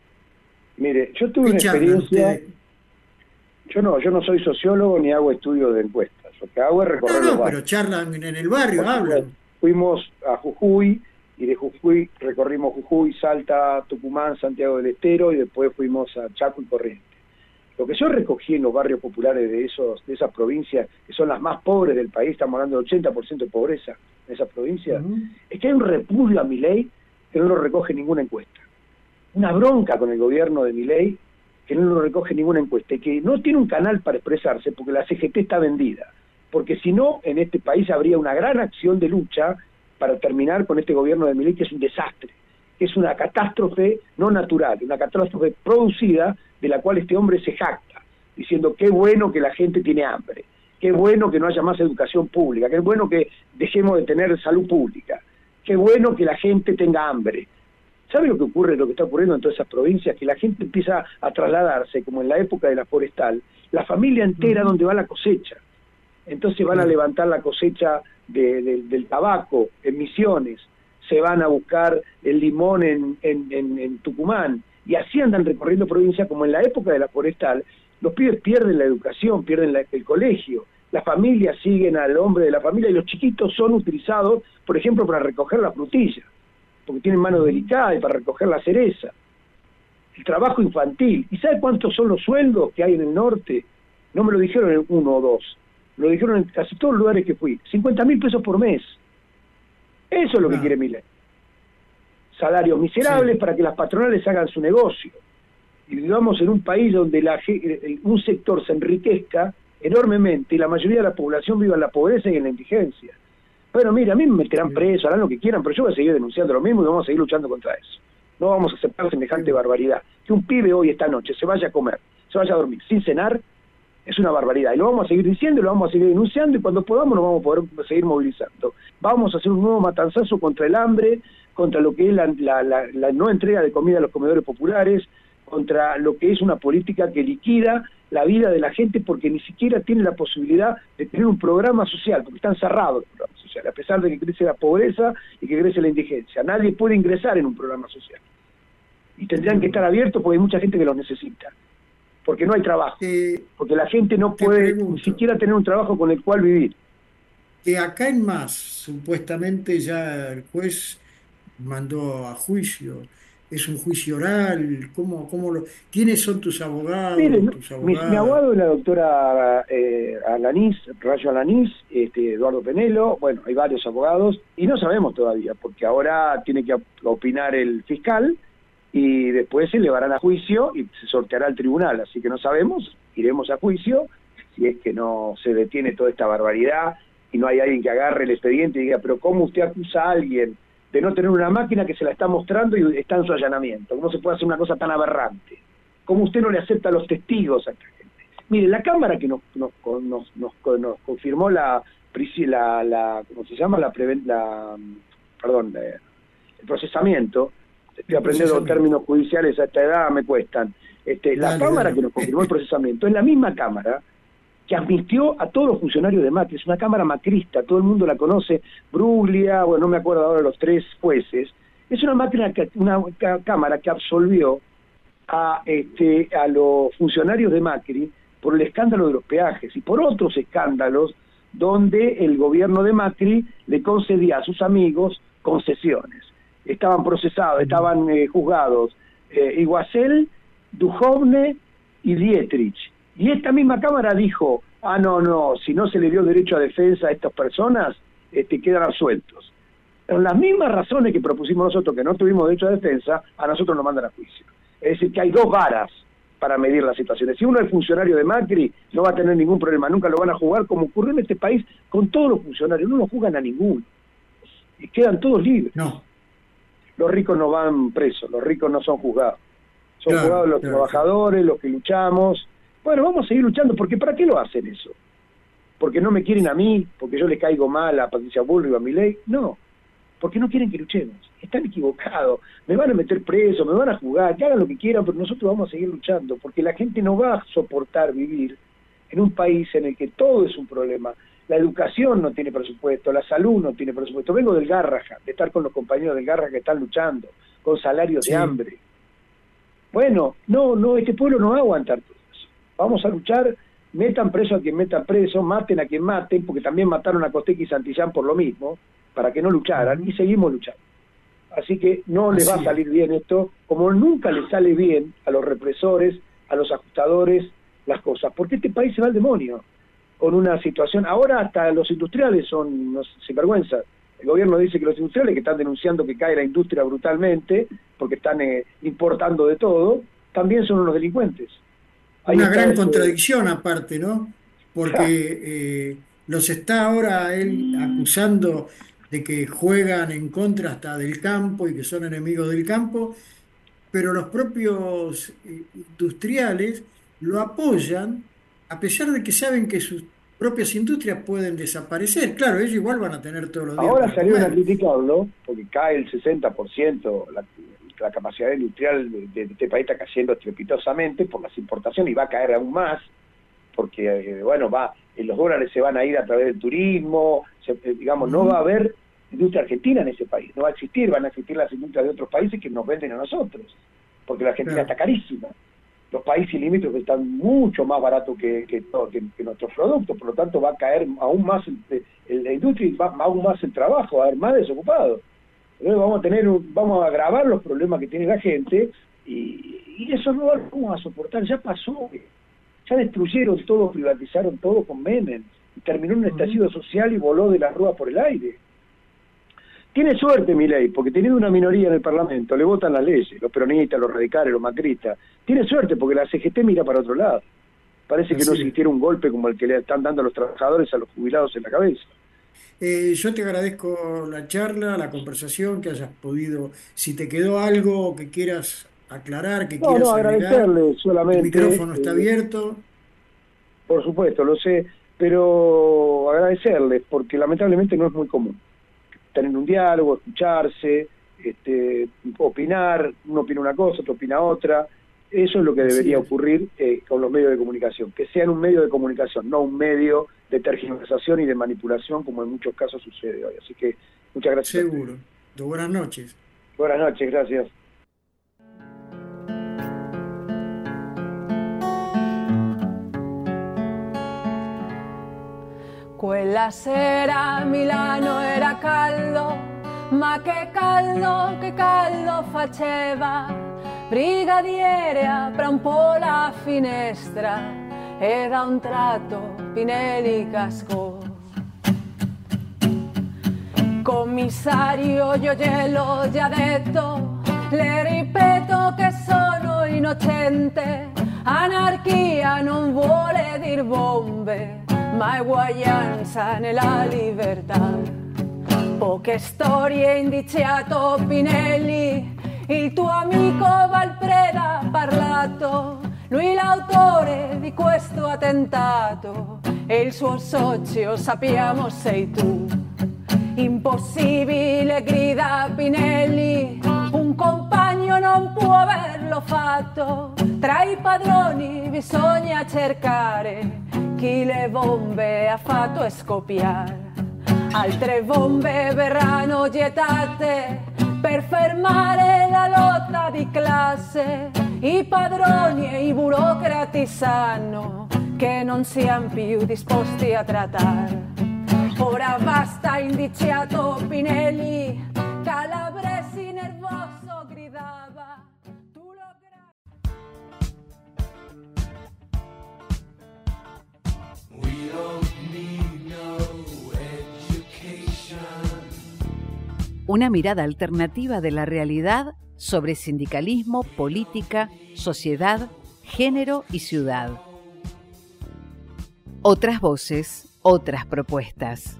Mire, yo tuve una experiencia... Yo no, yo no soy sociólogo ni hago estudios de encuestas. Lo que hago es recorrer no, no, los barrios. Pero charlan en el barrio, Por hablan. Fuimos a Jujuy y de Jujuy recorrimos Jujuy, Salta, Tucumán, Santiago del Estero y después fuimos a Chaco y Corrientes. Lo que yo recogí en los barrios populares de esos de esas provincias, que son las más pobres del país, estamos hablando del ochenta por ciento de pobreza en esas provincias, uh-huh. es que hay un repudio a Milei que no lo recoge ninguna encuesta. Una bronca con el gobierno de Milei que no lo recoge ninguna encuesta y que no tiene un canal para expresarse porque la C G T está vendida. Porque si no, en este país habría una gran acción de lucha para terminar con este gobierno de Milei, que es un desastre, que es una catástrofe no natural, una catástrofe producida de la cual este hombre se jacta, diciendo qué bueno que la gente tiene hambre, qué bueno que no haya más educación pública, qué bueno que dejemos de tener salud pública, qué bueno que la gente tenga hambre. ¿Sabe lo que ocurre, lo que está ocurriendo en todas esas provincias? Que la gente empieza a trasladarse, como en la época de la forestal, la familia entera uh-huh. donde va la cosecha. Entonces van a levantar la cosecha de, de, del tabaco en Misiones, se van a buscar el limón en, en, en, en Tucumán, y así andan recorriendo provincias como en la época de la forestal. Los pibes pierden la educación, pierden la, el colegio, las familias siguen al hombre de la familia y los chiquitos son utilizados, por ejemplo, para recoger la frutilla, porque tienen mano delicada y para recoger la cereza. El trabajo infantil. ¿Y sabe cuántos son los sueldos que hay en el norte? No me lo dijeron en uno o dos, lo dijeron en casi todos los lugares que fui. cincuenta mil pesos por mes. Eso es lo que no. quiere Milei. salarios miserables Sí. para que las patronales hagan su negocio. Y vivamos en un país donde la, un sector se enriquezca enormemente y la mayoría de la población viva en la pobreza y en la indigencia. Bueno, mira, a mí me meterán preso, harán lo que quieran, pero yo voy a seguir denunciando lo mismo y vamos a seguir luchando contra eso. No vamos a aceptar semejante barbaridad. Que un pibe hoy, esta noche, se vaya a comer, se vaya a dormir sin cenar, es una barbaridad. Y lo vamos a seguir diciendo, lo vamos a seguir denunciando y cuando podamos nos vamos a poder seguir movilizando. Vamos a hacer un nuevo matanzazo contra el hambre, contra lo que es la, la, la, la no entrega de comida a los comedores populares, contra lo que es una política que liquida la vida de la gente porque ni siquiera tiene la posibilidad de tener un programa social, porque están cerrados los programas sociales, a pesar de que crece la pobreza y que crece la indigencia. Nadie puede ingresar en un programa social. Y tendrían que estar abiertos porque hay mucha gente que los necesita. Porque no hay trabajo. Eh, porque la gente no puede pregunto. ni siquiera tener un trabajo con el cual vivir. Que acá en Más, supuestamente ya el juez mandó a juicio. ¿Es un juicio oral? ¿Cómo, cómo lo, ¿Quiénes son tus abogados? Mire, tus mi, mi abogado es la doctora eh, Alanís, Rayo Alanís, este, Eduardo Penelo, bueno, hay varios abogados, y no sabemos todavía, porque ahora tiene que opinar el fiscal, y después se llevarán a juicio y se sorteará el tribunal, así que no sabemos, iremos a juicio, si es que no se detiene toda esta barbaridad, y no hay alguien que agarre el expediente y diga, pero ¿cómo usted acusa a alguien de no tener una máquina que se la está mostrando y está en su allanamiento? ¿Cómo se puede hacer una cosa tan aberrante? ¿Cómo usted no le acepta a los testigos a esta gente? Mire, la cámara que nos nos, nos, nos, nos confirmó la, la, la, ¿cómo se llama? La, preven, la perdón, la, el procesamiento, estoy aprendiendo términos judiciales a esta edad, me cuestan. Este, la dale, cámara dale. que nos confirmó el procesamiento es la misma cámara que amnistió a todos los funcionarios de Macri, es una cámara macrista, todo el mundo la conoce, Bruglia, bueno, no me acuerdo ahora de los tres jueces, es una máquina que, una cámara que absolvió a este a los funcionarios de Macri por el escándalo de los peajes y por otros escándalos donde el gobierno de Macri le concedía a sus amigos concesiones. Estaban procesados, estaban eh, juzgados eh, Iguacel, Duhovne y Dietrich. Y esta misma Cámara dijo, ah, no, no, si no se le dio derecho a defensa a estas personas, este, quedan absueltos. Pero las mismas razones que propusimos nosotros, que no tuvimos derecho a defensa, a nosotros nos mandan a juicio. Es decir, que hay dos varas para medir las situaciones. Si uno es funcionario de Macri, no va a tener ningún problema, nunca lo van a jugar, como ocurrió en este país con todos los funcionarios, no lo juzgan a ninguno. Y quedan todos libres. No. Los ricos no van presos, los ricos no son juzgados. Son Claro, juzgados los claro, trabajadores, los que luchamos. Bueno, vamos a seguir luchando, porque ¿para qué lo hacen eso? ¿Porque no me quieren a mí? ¿Porque yo le caigo mal a Patricia Bullrich o a Milei? No, porque no quieren que luchemos. Están equivocados, me van a meter preso, me van a jugar, que hagan lo que quieran, pero nosotros vamos a seguir luchando, porque la gente no va a soportar vivir en un país en el que todo es un problema. La educación no tiene presupuesto, la salud no tiene presupuesto. Vengo del Garrahan, de estar con los compañeros del Garrahan que están luchando, con salarios Sí. de hambre. Bueno, no, no, este pueblo no va a aguantar todo eso. Vamos a luchar, metan preso a quien metan preso, maten a quien maten, porque también mataron a Costequi y Santillán por lo mismo, para que no lucharan, y seguimos luchando. Así que no les va a salir bien esto, como nunca les sale bien a los represores, a los ajustadores, las cosas, porque este país se va al demonio, con una situación, ahora hasta los industriales son unos sinvergüenza. El gobierno dice que los industriales que están denunciando que cae la industria brutalmente, porque están eh, importando de todo, también son unos delincuentes. Ahí Una está gran ese- contradicción aparte, ¿no? Porque eh, los está ahora él acusando de que juegan en contra hasta del campo y que son enemigos del campo, pero los propios eh, industriales lo apoyan a pesar de que saben que sus propias industrias pueden desaparecer. Claro, ellos igual van a tener todos los días Ahora para salieron a comer. criticarlo, porque cae el sesenta por ciento, la, la capacidad industrial de, de este país está cayendo estrepitosamente por las importaciones y va a caer aún más, porque, eh, bueno, va eh, los dólares se van a ir a través del turismo, se, eh, digamos, no va a haber industria argentina en ese país, no va a existir, van a existir las industrias de otros países que nos venden a nosotros, porque la Argentina Claro. está carísima. Los países limítrofes están mucho más baratos que, que, que, que nuestros productos, por lo tanto va a caer aún más el, el, la industria y va aún más el trabajo, va a haber más desocupados. Entonces vamos a tener un, vamos a agravar los problemas que tiene la gente y, y eso no lo vamos a soportar, ya pasó, ya destruyeron todo, privatizaron todo con Menem y terminó un estallido social y voló de la rúa por el aire. Tiene suerte Milei, porque teniendo una minoría en el Parlamento, le votan las leyes, los peronistas, los radicales, los macristas. Tiene suerte porque la C G T mira para otro lado. Parece que Así no es. existiera un golpe como el que le están dando a los trabajadores, a los jubilados en la cabeza. Eh, yo te agradezco la charla, la conversación, que hayas podido, si te quedó algo que quieras aclarar, que No, quieras no, agregar, agradecerle el solamente. micrófono está eh, abierto. Por supuesto, lo sé, pero agradecerles, porque lamentablemente no es muy común tener un diálogo, escucharse, este, opinar, uno opina una cosa, otro opina otra. Eso es lo que debería Así es. ocurrir eh, con los medios de comunicación, que sean un medio de comunicación, no un medio de tergiversación y de manipulación, como en muchos casos sucede hoy. Así que muchas gracias. Seguro. Buenas noches. Buenas noches, gracias. Quella sera a Milano era caldo, ma che caldo, che caldo faceva. Brigadiere apra un po' la finestra e da un tratto Pinelli cascò. Commissario, io gliel'ho già detto, le ripeto che sono innocente. Anarchia non vuole dir bombe, ma eguaglianza nella libertà. Poche storie indiziato Pinelli, il tuo amico Valpreda ha parlato, lui l'autore di questo attentato e il suo socio sappiamo sei tu. Impossibile, grida Pinelli, un compagno non può averlo fatto, tra i padroni bisogna cercare chi le bombe ha fatto scoppiare. Altre bombe verranno gettate per fermare la lotta di classe. I padroni e i burocrati sanno che non siamo più disposti a trattare. Ora basta, indiziato Pinelli, Calabresi nervoso gridava. Tu lo gra- We don't need no education. Una mirada alternativa de la realidad sobre sindicalismo, política, sociedad, género y ciudad. Otras voces, otras propuestas.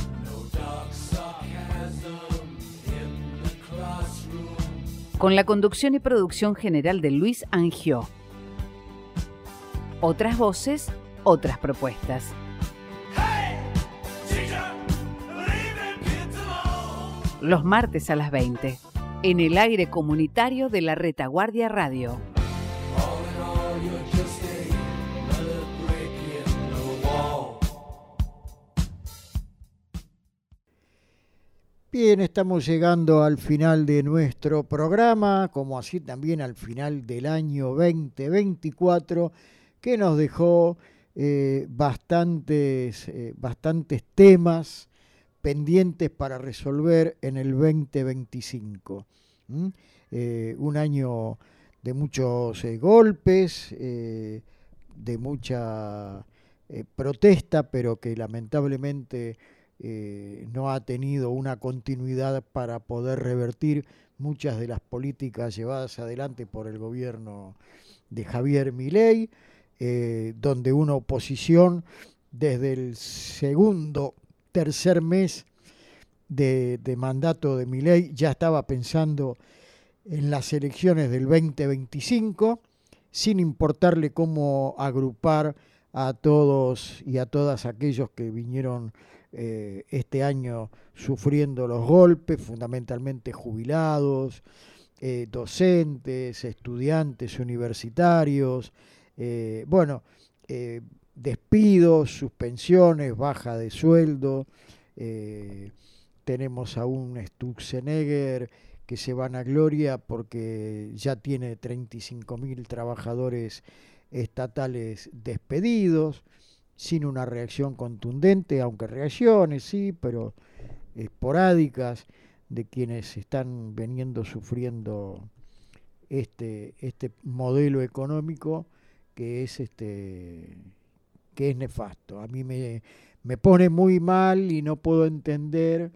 Con la conducción y producción general de Luis Angió. Otras voces, otras propuestas. Los martes a las veinte, en el aire comunitario de la Retaguardia Radio. Bien, estamos llegando al final de nuestro programa, como así también al final del año veinte veinticuatro, que nos dejó eh, bastantes, eh, bastantes temas pendientes para resolver en el veinte veinticinco. ¿Mm? Eh, un año de muchos eh, golpes, eh, de mucha eh, protesta, pero que lamentablemente eh, no ha tenido una continuidad para poder revertir muchas de las políticas llevadas adelante por el gobierno de Javier Milei, eh, donde una oposición desde el segundo tercer mes de, de mandato de Milei ya estaba pensando en las elecciones del veinte veinticinco, sin importarle cómo agrupar a todos y a todas aquellos que vinieron eh, este año sufriendo los golpes, fundamentalmente jubilados, eh, docentes, estudiantes universitarios, eh, bueno, eh, despidos, suspensiones, baja de sueldo. Eh, tenemos a un Sturzenegger que se vanagloria porque ya tiene treinta y cinco mil trabajadores estatales despedidos, sin una reacción contundente, aunque reacciones sí, pero esporádicas, de quienes están veniendo sufriendo este, este modelo económico que es este que es nefasto. A mí me, me pone muy mal y no puedo entender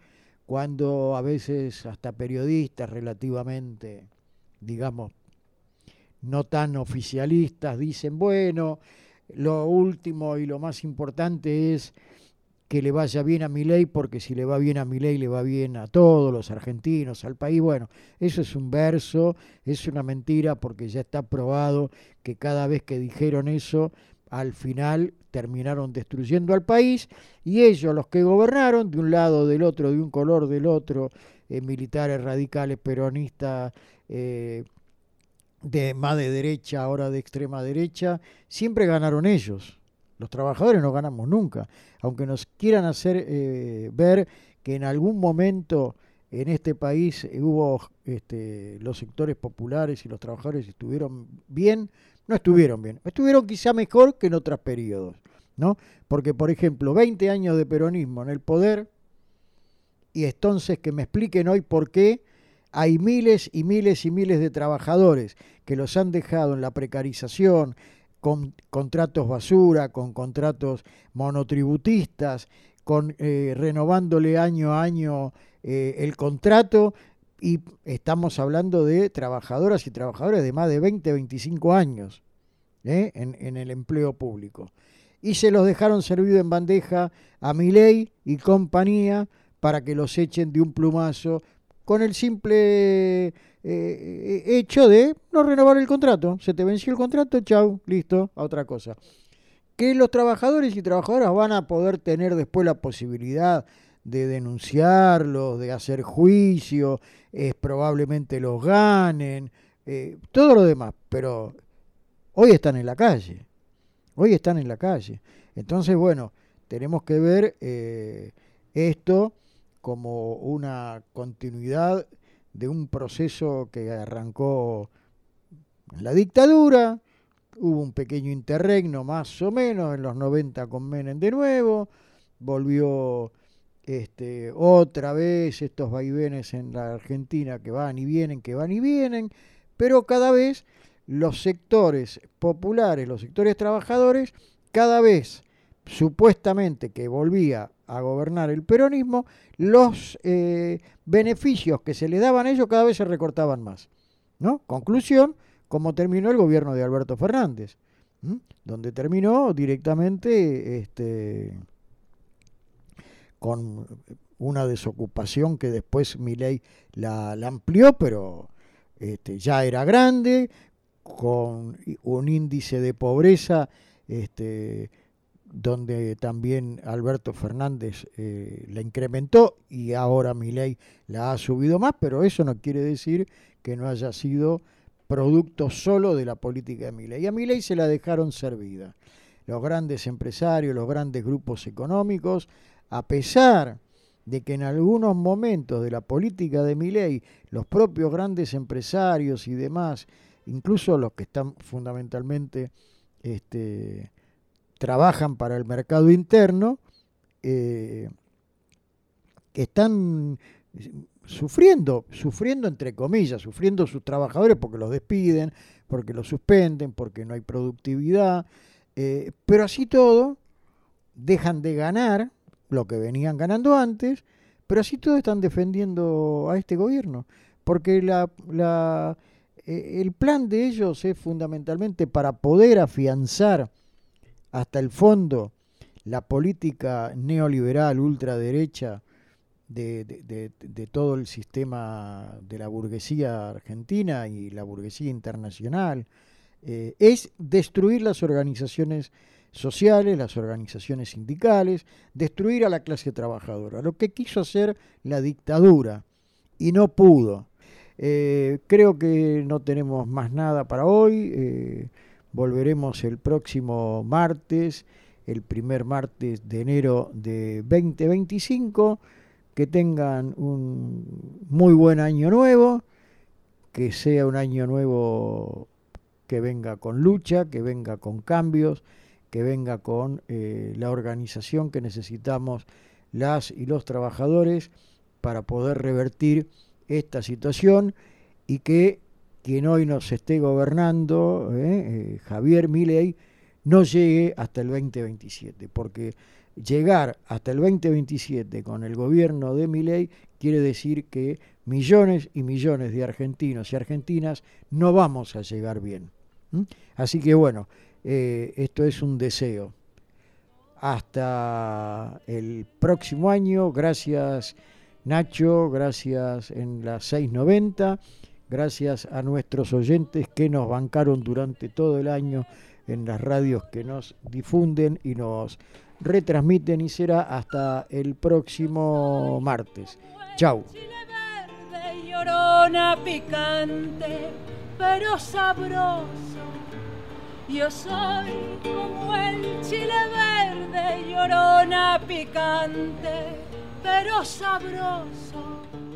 cuando a veces hasta periodistas relativamente, digamos, no tan oficialistas, dicen, bueno, lo último y lo más importante es que le vaya bien a Milei, porque si le va bien a Milei le va bien a todos los argentinos, al país. Bueno, eso es un verso, es una mentira, porque ya está probado que cada vez que dijeron eso, al final terminaron destruyendo al país, y ellos, los que gobernaron, de un lado, del otro, de un color, del otro, eh, militares, radicales, peronistas, eh, de más de derecha, ahora de extrema derecha, siempre ganaron ellos. Los trabajadores no ganamos nunca, aunque nos quieran hacer eh, ver que en algún momento en este país hubo este, los sectores populares y los trabajadores estuvieron bien, no estuvieron bien, estuvieron quizá mejor que en otros periodos, ¿no? Porque, por ejemplo, veinte años de peronismo en el poder, y entonces que me expliquen hoy por qué hay miles y miles y miles de trabajadores que los han dejado en la precarización, con contratos basura, con contratos monotributistas, con eh, renovándole año a año eh, el contrato, y estamos hablando de trabajadoras y trabajadores de más de veinte, veinticinco años ¿eh? en, en el empleo público. Y se los dejaron servido en bandeja a Milei y compañía para que los echen de un plumazo, con el simple eh, hecho de no renovar el contrato. Se te venció el contrato, chau, listo, a otra cosa. Que los trabajadores y trabajadoras van a poder tener después la posibilidad de denunciarlos, de hacer juicio, eh, probablemente los ganen, eh, todo lo demás, pero hoy están en la calle, hoy están en la calle. Entonces, bueno, tenemos que ver eh, esto como una continuidad de un proceso que arrancó en la dictadura. Hubo un pequeño interregno más o menos en los noventa con Menem de nuevo, volvió este, otra vez estos vaivenes en la Argentina que van y vienen, que van y vienen, pero cada vez los sectores populares, los sectores trabajadores, cada vez supuestamente que volvía a gobernar el peronismo, los eh, beneficios que se le daban a ellos cada vez se recortaban más, ¿no? Conclusión, como terminó el gobierno de Alberto Fernández, ¿m? donde terminó directamente este, con una desocupación que después Milei la, la amplió, pero este, ya era grande, con un índice de pobreza este, donde también Alberto Fernández eh, la incrementó, y ahora Milei la ha subido más, pero eso no quiere decir que no haya sido producto solo de la política de Milei. Y a Milei se la dejaron servida los grandes empresarios, los grandes grupos económicos, a pesar de que en algunos momentos de la política de Milei los propios grandes empresarios y demás, incluso los que están fundamentalmente este, trabajan para el mercado interno, eh, están sufriendo, sufriendo entre comillas, sufriendo sus trabajadores porque los despiden, porque los suspenden, porque no hay productividad, eh, pero así todo dejan de ganar lo que venían ganando antes, pero así todo están defendiendo a este gobierno, porque la, la, eh, el plan de ellos es fundamentalmente para poder afianzar hasta el fondo la política neoliberal ultraderecha de, de, de, de todo el sistema de la burguesía argentina y la burguesía internacional, eh, es destruir las organizaciones sociales, las organizaciones sindicales, destruir a la clase trabajadora, lo que quiso hacer la dictadura y no pudo. Eh, creo que no tenemos más nada para hoy, eh, volveremos el próximo martes, el primer martes de enero de veinte veinticinco. Que tengan un muy buen año nuevo, que sea un año nuevo que venga con lucha, que venga con cambios, que venga con eh, la organización que necesitamos las y los trabajadores para poder revertir esta situación, y que quien hoy nos esté gobernando, eh, eh, Javier Milei, no llegue hasta el veinte veintisiete, porque llegar hasta el veinte veintisiete con el gobierno de Milei quiere decir que millones y millones de argentinos y argentinas no vamos a llegar bien. ¿Mm? Así que bueno, eh, esto es un deseo. Hasta el próximo año. Gracias Nacho, gracias en las seis noventa, gracias a nuestros oyentes que nos bancaron durante todo el año en las radios que nos difunden y nos retransmiten, y será hasta el próximo martes. Chau. Llorona picante, pero sabroso. Yo soy como el chile verde, llorona picante, pero sabroso.